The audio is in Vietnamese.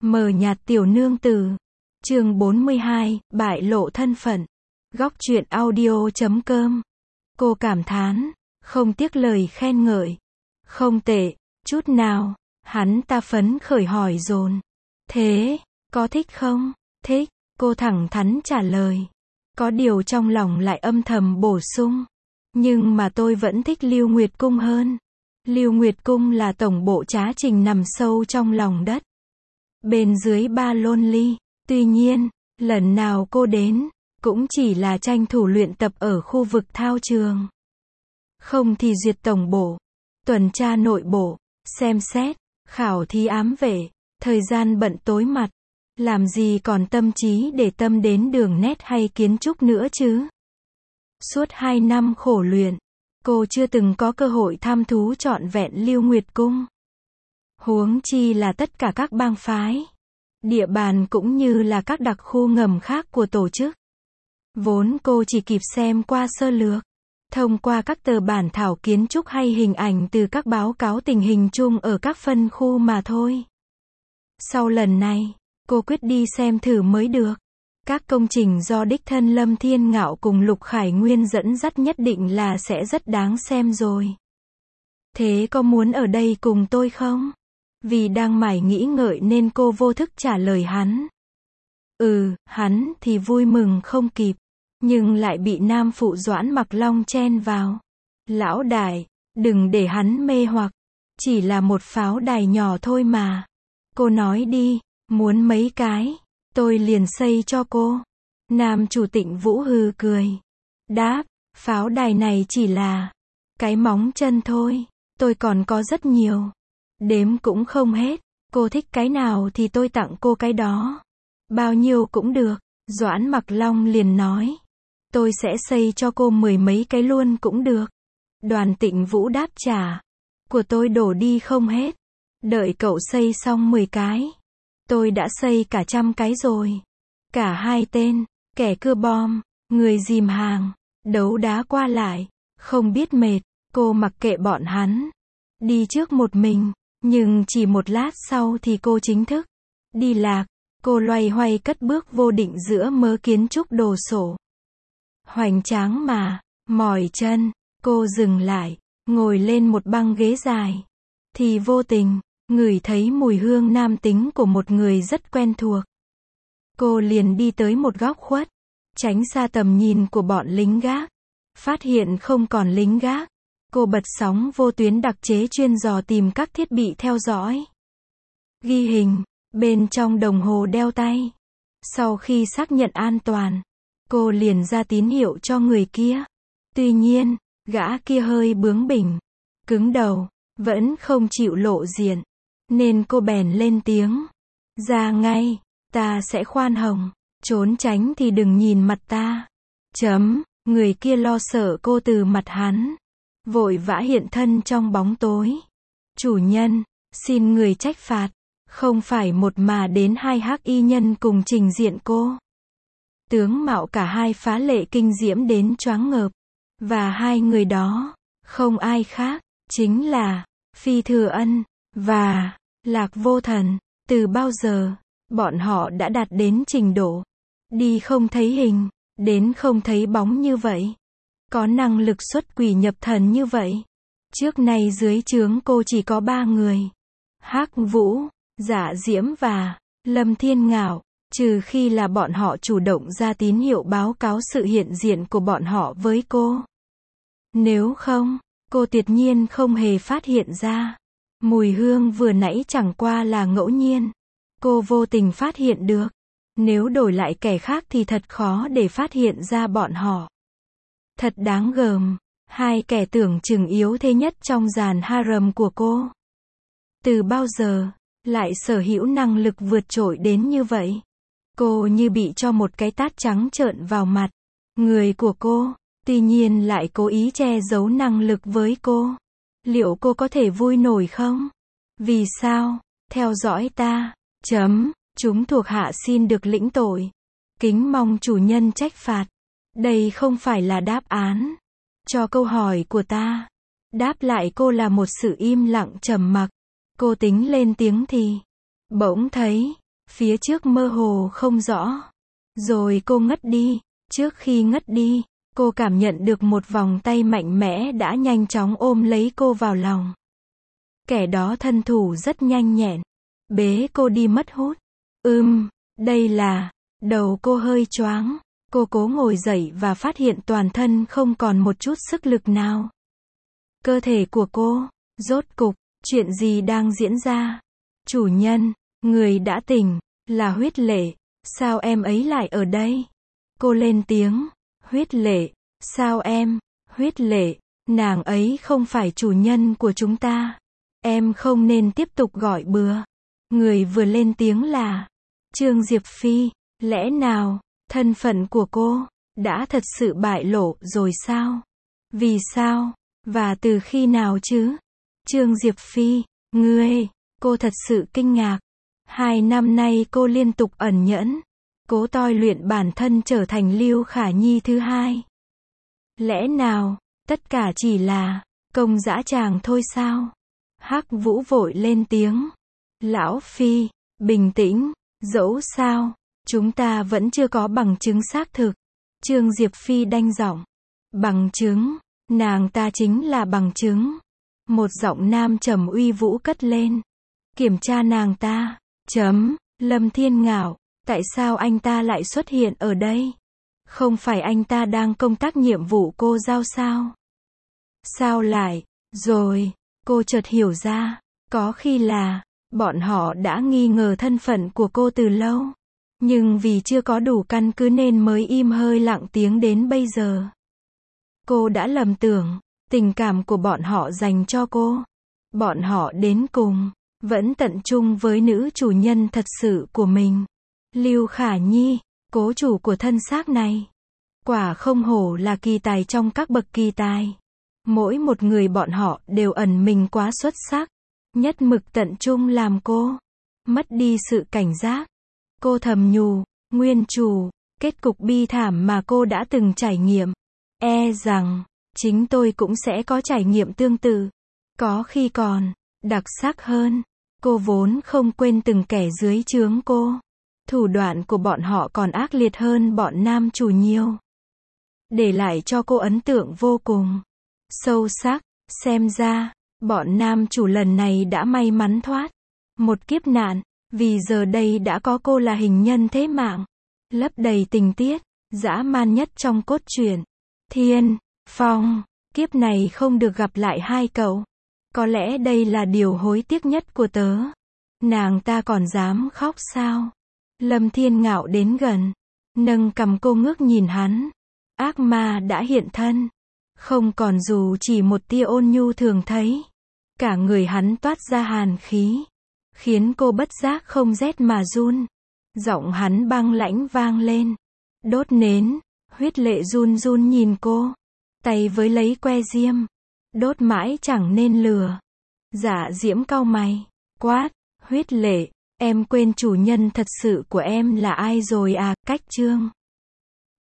Mờ nhạt tiểu nương tử. Chương 42, bại lộ thân phận. Góc truyện audio.com. Cô cảm thán, không tiếc lời khen ngợi. Không tệ, chút nào. Hắn ta phấn khởi hỏi dồn. Thế, có thích không? Thích, cô thẳng thắn trả lời. Có điều trong lòng lại âm thầm bổ sung. Nhưng mà tôi vẫn thích Lưu Nguyệt Cung hơn. Lưu Nguyệt Cung là tổng bộ trá trình nằm sâu trong lòng đất. Bên dưới ba lôn ly. Tuy nhiên, lần nào cô đến, cũng chỉ là tranh thủ luyện tập ở khu vực thao trường. Không thì duyệt tổng bộ, tuần tra nội bộ, xem xét, khảo thí ám vệ, thời gian bận tối mặt. Làm gì còn tâm trí để tâm đến đường nét hay kiến trúc nữa chứ? Suốt 2 năm khổ luyện, cô chưa từng có cơ hội thăm thú trọn vẹn Lưu Nguyệt Cung. Huống chi là tất cả các bang phái, địa bàn cũng như là các đặc khu ngầm khác của tổ chức. Vốn cô chỉ kịp xem qua sơ lược, thông qua các tờ bản thảo kiến trúc hay hình ảnh từ các báo cáo tình hình chung ở các phân khu mà thôi. Sau lần này, cô quyết đi xem thử mới được. Các công trình do đích thân Lâm Thiên Ngạo cùng Lục Khải Nguyên dẫn dắt nhất định là sẽ rất đáng xem rồi. Thế có muốn ở đây cùng tôi không? Vì đang mải nghĩ ngợi nên cô vô thức trả lời hắn. Hắn thì vui mừng không kịp, nhưng lại bị nam phụ Doãn Mặc Long chen vào. Lão đại, đừng để hắn mê hoặc, chỉ là một pháo đài nhỏ thôi mà. Cô nói đi, muốn mấy cái, tôi liền xây cho cô. Nam chủ Tịnh Vũ hừ cười. Đáp, pháo đài này chỉ là cái móng chân thôi, tôi còn có rất nhiều. Đếm cũng không hết, cô thích cái nào thì tôi tặng cô cái đó. Bao nhiêu cũng được, Doãn Mặc Long liền nói. Tôi sẽ xây cho cô 10 mấy cái luôn cũng được. Đoàn Tịnh Vũ đáp trả. Của tôi đổ đi không hết. Đợi cậu xây xong 10 cái. Tôi đã xây cả 100 cái rồi. Cả hai tên, kẻ cưa bom, người dìm hàng, đấu đá qua lại, không biết mệt, cô mặc kệ bọn hắn. Đi trước một mình, nhưng chỉ một lát sau thì cô chính thức đi lạc. Cô loay hoay cất bước vô định giữa mớ kiến trúc đồ sộ. Hoành tráng mà, mỏi chân, cô dừng lại, ngồi lên một băng ghế dài. Thì vô tình, ngửi thấy mùi hương nam tính của một người rất quen thuộc. Cô liền đi tới một góc khuất, tránh xa tầm nhìn của bọn lính gác. Phát hiện không còn lính gác, cô bật sóng vô tuyến đặc chế chuyên dò tìm các thiết bị theo dõi. Ghi hình, bên trong đồng hồ đeo tay. Sau khi xác nhận an toàn, cô liền ra tín hiệu cho người kia. Tuy nhiên, gã kia hơi bướng bỉnh, cứng đầu, vẫn không chịu lộ diện. Nên cô bèn lên tiếng. Ra ngay, ta sẽ khoan hồng, trốn tránh thì đừng nhìn mặt ta. Người kia lo sợ cô từ mặt hắn, vội vã hiện thân trong bóng tối. Chủ nhân, xin người trách phạt, không phải một mà đến 2 hắc y nhân cùng trình diện cô. Tướng mạo cả hai phá lệ kinh diễm đến choáng ngợp. Và hai người đó, không ai khác, chính là Phi Thừa Ân và Lạc Vô Thần. Từ bao giờ, bọn họ đã đạt đến trình độ đi không thấy hình, đến không thấy bóng như vậy. Có năng lực xuất quỷ nhập thần như vậy. Trước nay dưới trướng cô chỉ có 3 người. Hắc Vũ, Dạ Diễm và Lâm Thiên Ngạo. Trừ khi là bọn họ chủ động ra tín hiệu báo cáo sự hiện diện của bọn họ với cô. Nếu không, cô tuyệt nhiên không hề phát hiện ra. Mùi hương vừa nãy chẳng qua là ngẫu nhiên. Cô vô tình phát hiện được. Nếu đổi lại kẻ khác thì thật khó để phát hiện ra bọn họ. Thật đáng gờm. Hai kẻ tưởng chừng yếu thế nhất trong dàn harem của cô. Từ bao giờ, lại sở hữu năng lực vượt trội đến như vậy. Cô như bị cho một cái tát trắng trợn vào mặt. Người của cô, tuy nhiên lại cố ý che giấu năng lực với cô. Liệu cô có thể vui nổi không? Vì sao? Theo dõi ta. Chúng thuộc hạ xin được lĩnh tội. Kính mong chủ nhân trách phạt. Đây không phải là đáp án cho câu hỏi của ta. Đáp lại cô là một sự im lặng trầm mặc. Cô tính lên tiếng thì bỗng thấy Phía trước mơ hồ không rõ. Rồi cô ngất đi. Trước khi ngất đi, cô cảm nhận được một vòng tay mạnh mẽ đã nhanh chóng ôm lấy cô vào lòng. Kẻ đó thân thủ rất nhanh nhẹn. Bế cô đi mất hút. Đây là... Đầu cô hơi choáng. Cô cố ngồi dậy và phát hiện toàn thân không còn một chút sức lực nào. Cơ thể của cô, rốt cục, chuyện gì đang diễn ra? Chủ nhân, người đã tỉnh, là Huyết Lệ, sao em ấy lại ở đây? Cô lên tiếng, Huyết Lệ, sao em? Huyết Lệ, nàng ấy không phải chủ nhân của chúng ta. Em không nên tiếp tục gọi bừa. Người vừa lên tiếng là Trương Diệp Phi. Lẽ nào, thân phận của cô đã thật sự bại lộ rồi sao? Vì sao? Và từ khi nào chứ? Trương Diệp Phi, cô thật sự kinh ngạc. 2 năm nay cô liên tục ẩn nhẫn, cố tôi luyện bản thân trở thành Lưu Khả Nhi thứ hai. Lẽ nào, tất cả chỉ là công dã tràng thôi sao? Hắc Vũ vội lên tiếng. Lão Phi, bình tĩnh, dẫu sao, chúng ta vẫn chưa có bằng chứng xác thực. Trương Diệp Phi đanh giọng. Bằng chứng, nàng ta chính là bằng chứng. Một giọng nam trầm uy vũ cất lên. Kiểm tra nàng ta. Lâm Thiên Ngạo, tại sao anh ta lại xuất hiện ở đây? Không phải anh ta đang công tác nhiệm vụ cô giao sao? Sao lại? Rồi, cô chợt hiểu ra, có khi là, bọn họ đã nghi ngờ thân phận của cô từ lâu. Nhưng vì chưa có đủ căn cứ nên mới im hơi lặng tiếng đến bây giờ. Cô đã lầm tưởng, tình cảm của bọn họ dành cho cô. Bọn họ đến cùng, vẫn tận trung với nữ chủ nhân thật sự của mình. Lưu Khả Nhi, cố chủ của thân xác này. Quả không hổ là kỳ tài trong các bậc kỳ tài. Mỗi một người bọn họ đều ẩn mình quá xuất sắc. Nhất mực tận trung làm cô mất đi sự cảnh giác. Cô thầm nhủ, nguyên chủ, kết cục bi thảm mà cô đã từng trải nghiệm. E rằng, chính tôi cũng sẽ có trải nghiệm tương tự. Có khi còn đặc sắc hơn. Cô vốn không quên từng kẻ dưới trướng cô. Thủ đoạn của bọn họ còn ác liệt hơn bọn nam chủ nhiều. Để lại cho cô ấn tượng vô cùng sâu sắc. Xem ra, bọn nam chủ lần này đã may mắn thoát một kiếp nạn. Vì giờ đây đã có cô là hình nhân thế mạng, lấp đầy tình tiết dã man nhất trong cốt truyện. Thiên Phong, kiếp này không được gặp lại hai cậu. Có lẽ đây là điều hối tiếc nhất của tớ. Nàng ta còn dám khóc sao? Lâm Thiên Ngạo đến gần, nâng cằm cô ngước nhìn hắn. Ác ma đã hiện thân, không còn dù chỉ một tia ôn nhu thường thấy. Cả người hắn toát ra hàn khí, khiến cô bất giác không rét mà run. Giọng hắn băng lãnh vang lên. Đốt nến. Huyết Lệ run run nhìn cô. Tay với lấy que diêm. Đốt mãi chẳng nên lừa. Dạ Diễm cau mày. Quát. Huyết Lệ, em quên chủ nhân thật sự của em là ai rồi à? Cách chương